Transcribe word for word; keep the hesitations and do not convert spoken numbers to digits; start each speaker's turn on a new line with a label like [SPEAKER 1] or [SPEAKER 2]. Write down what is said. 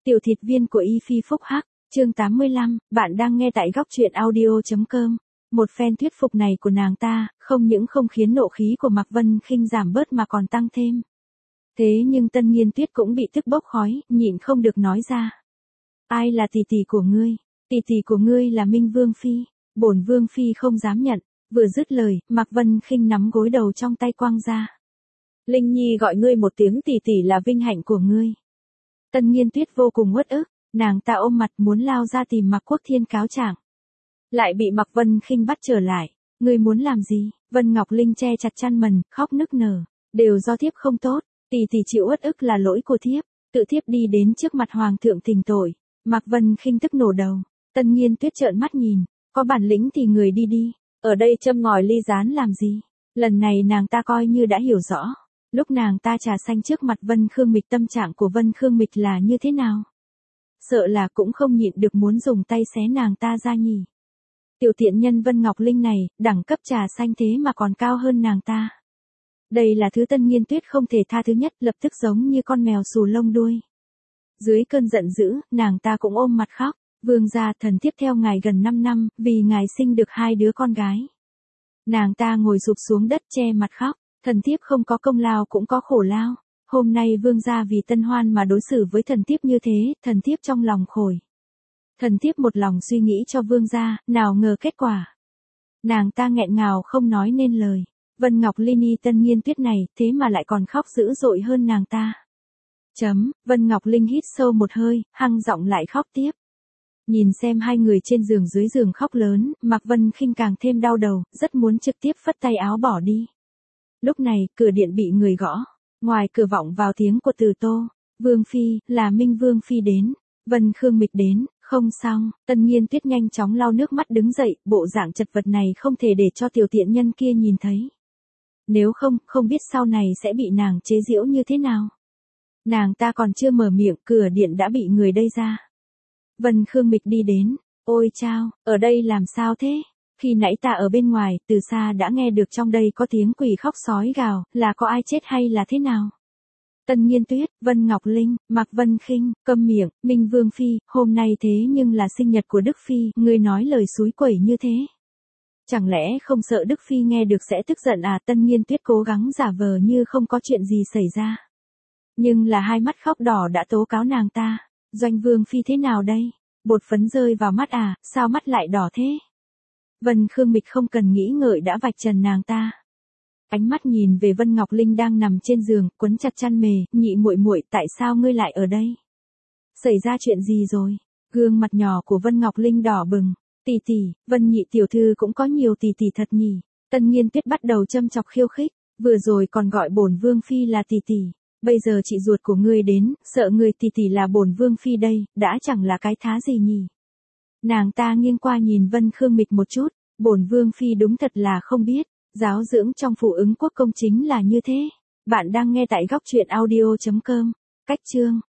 [SPEAKER 1] Tiểu thịt viên của Y Phi Phúc Hắc, chương tám mươi lăm, bạn đang nghe tại góc truyện audio chấm com. Một phen thuyết phục này của nàng ta, không những không khiến nộ khí của Mạc Vân Khinh giảm bớt mà còn tăng thêm. Thế nhưng Tân Nghiên Tuyết cũng bị tức bốc khói, nhịn không được nói ra. Ai là tỷ tỷ của ngươi? Tỷ tỷ của ngươi là Minh Vương Phi. Bổn Vương Phi không dám nhận. Vừa dứt lời, Mạc Vân Khinh nắm gối đầu trong tay quăng ra. Linh Nhi gọi ngươi một tiếng tỷ tỷ là vinh hạnh của ngươi. Tân Nghiên Tuyết vô cùng uất ức, nàng ta ôm mặt muốn lao ra tìm Mạc Quốc Thiên cáo trạng. Lại bị Mạc Vân Khinh bắt trở lại. Ngươi muốn làm gì? Vân Ngọc Linh che chặt chăn mần, khóc nức nở. Đều do thiếp không tốt, tỷ tỷ chịu uất ức là lỗi của thiếp. Tự thiếp đi đến trước mặt hoàng thượng thỉnh tội. Mạc Vân Khinh tức nổ đầu. Tân Nghiên Tuyết trợn mắt nhìn, có bản lĩnh thì người đi đi, ở đây châm ngòi ly gián làm gì? Lần này nàng ta coi như đã hiểu rõ. Lúc nàng ta trà xanh trước mặt Vân Khương Mịch, tâm trạng của Vân Khương Mịch là như thế nào? Sợ là cũng không nhịn được muốn dùng tay xé nàng ta ra nhỉ. Tiểu tiện nhân Vân Ngọc Linh này, đẳng cấp trà xanh thế mà còn cao hơn nàng ta. Đây là thứ Tân Nghiên Tuyết không thể tha thứ nhất, lập tức giống như con mèo xù lông đuôi. Dưới cơn giận dữ, nàng ta cũng ôm mặt khóc. Vương gia, thần thiếp theo ngài gần năm năm, vì ngài sinh được hai đứa con gái. Nàng ta ngồi sụp xuống đất che mặt khóc. Thần thiếp không có công lao cũng có khổ lao. Hôm nay vương gia vì tân hoan mà đối xử với thần thiếp như thế, thần thiếp trong lòng khổ. Thần thiếp một lòng suy nghĩ cho vương gia, nào ngờ kết quả. Nàng ta nghẹn ngào không nói nên lời. Vân Ngọc Linh y Tân Nghiên Tuyết này, thế mà lại còn khóc dữ dội hơn nàng ta. Chấm, Vân Ngọc Linh hít sâu một hơi, hăng giọng lại khóc tiếp. Nhìn xem hai người trên giường dưới giường khóc lớn, Mạc Vân Khinh càng thêm đau đầu, rất muốn trực tiếp phất tay áo bỏ đi. Lúc này, cửa điện bị người gõ. Ngoài cửa vọng vào tiếng của Từ Tô. Vương Phi, là Minh Vương Phi đến. Vân Khương Mịch đến, không xong. Tân Nghiên Tuyết nhanh chóng lau nước mắt đứng dậy, bộ dạng chật vật này không thể để cho tiểu tiện nhân kia nhìn thấy. Nếu không, không biết sau này sẽ bị nàng chế giễu như thế nào. Nàng ta còn chưa mở miệng, cửa điện đã bị người đẩy ra. Vân Khương Mịch đi đến. Ôi chao, ở đây làm sao thế? Khi nãy ta ở bên ngoài, từ xa đã nghe được trong đây có tiếng quỷ khóc sói gào, là có ai chết hay là thế nào? Tân Nghiên Tuyết, Vân Ngọc Linh, Mạc Vân Khinh, câm miệng. Minh Vương Phi, hôm nay thế nhưng là sinh nhật của Đức Phi, ngươi nói lời xúi quẩy như thế. Chẳng lẽ không sợ Đức Phi nghe được sẽ tức giận à? Tân Nghiên Tuyết cố gắng giả vờ như không có chuyện gì xảy ra. Nhưng là hai mắt khóc đỏ đã tố cáo nàng ta. Doanh Vương Phi thế nào đây? Bột phấn rơi vào mắt à, sao mắt lại đỏ thế? Vân Khương Mịch không cần nghĩ ngợi đã vạch trần nàng ta. Ánh mắt nhìn về Vân Ngọc Linh đang nằm trên giường, quấn chặt chăn mề, nhị muội muội, tại sao ngươi lại ở đây? Xảy ra chuyện gì rồi? Gương mặt nhỏ của Vân Ngọc Linh đỏ bừng. Tỷ tỷ, Vân nhị tiểu thư cũng có nhiều tỷ tỷ thật nhỉ? Tân Nghiên Tuyết bắt đầu châm chọc khiêu khích, vừa rồi còn gọi bổn Vương Phi là tỷ tỷ. Bây giờ chị ruột của ngươi đến, sợ ngươi tỷ tỷ là bổn Vương Phi đây, đã chẳng là cái thá gì nhỉ? Nàng ta nghiêng qua nhìn Vân Khương Mịch một chút, bổn Vương Phi đúng thật là không biết, giáo dưỡng trong phụ ứng quốc công chính là như thế. Bạn đang nghe tại góc truyện audio chấm com, cách chương.